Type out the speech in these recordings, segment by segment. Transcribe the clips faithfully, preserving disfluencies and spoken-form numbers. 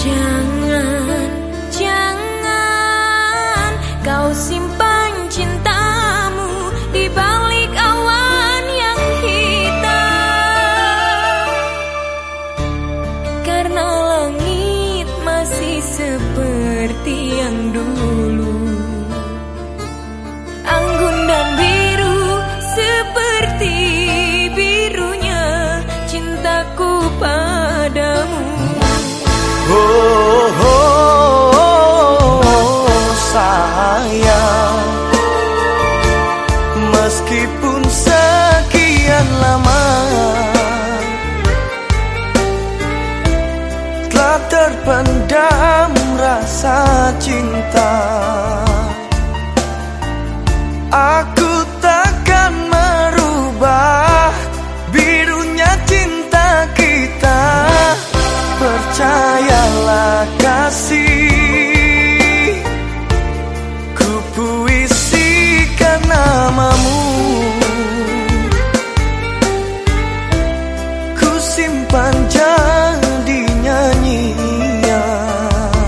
Jangan, jangan kau simpan cintamu di balik awan yang hitam, karena langit masih seperti yang dulu, anggun dan biru seperti birunya cintaku padamu. Oh, oh, oh, sayang, meskipun sekian lama telah terpendam rasa cinta, aku takkan merubah birunya cinta kita. Percayalah kasih, ku puisikan namamu, ku simpan jadi nyanyian,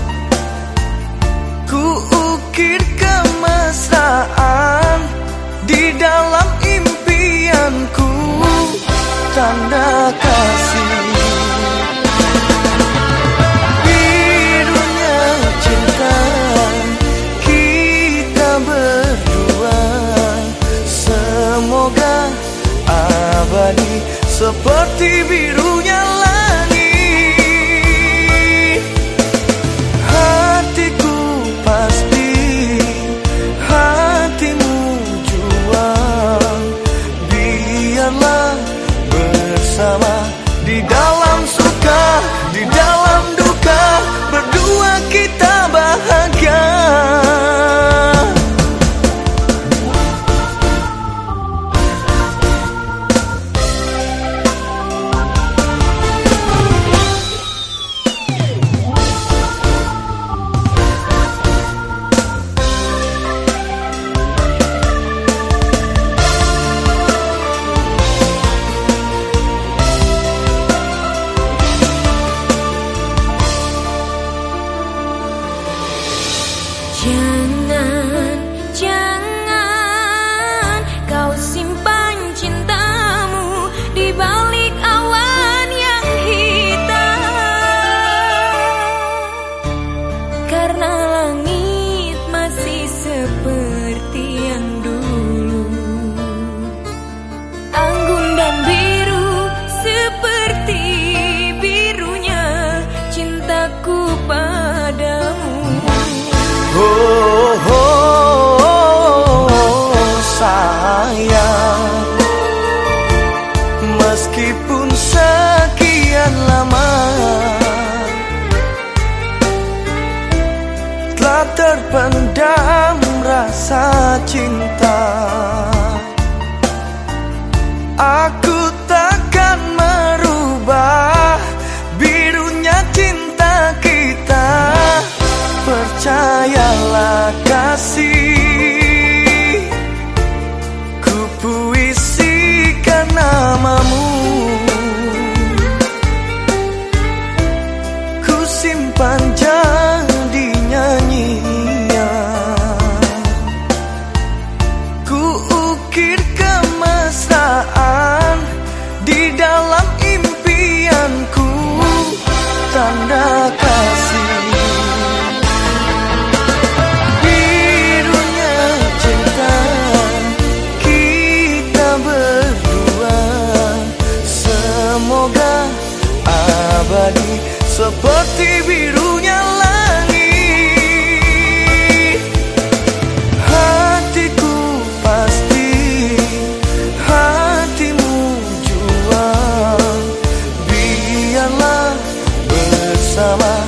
ku ukir kemesraan di dalam impianku, tanda kasih. Seperti birunya langit, hatiku pasti, hatimu jua. Biarlah bersama di dalam suka, di dalam duka, berdua kita bahagia. Jangan, jangan kau simpan cintamu di balik awan yang hitam, karena langit masih seperti yang dulu, anggun dan biru seperti birunya cintaku padamu. Oh, oh, oh, sayang, meskipun sekian lama telah terpendam rasa cinta, aku takkan merubah birunya cinta kita. Percayalah kasih, ku puisikan namamu, ku simpan jadi nyanyian, ku ukir kemesraan di dalam impianku, tanda kasih. Seperti birunya langit, hatiku pasti, hatimu jua. Biarlah bersama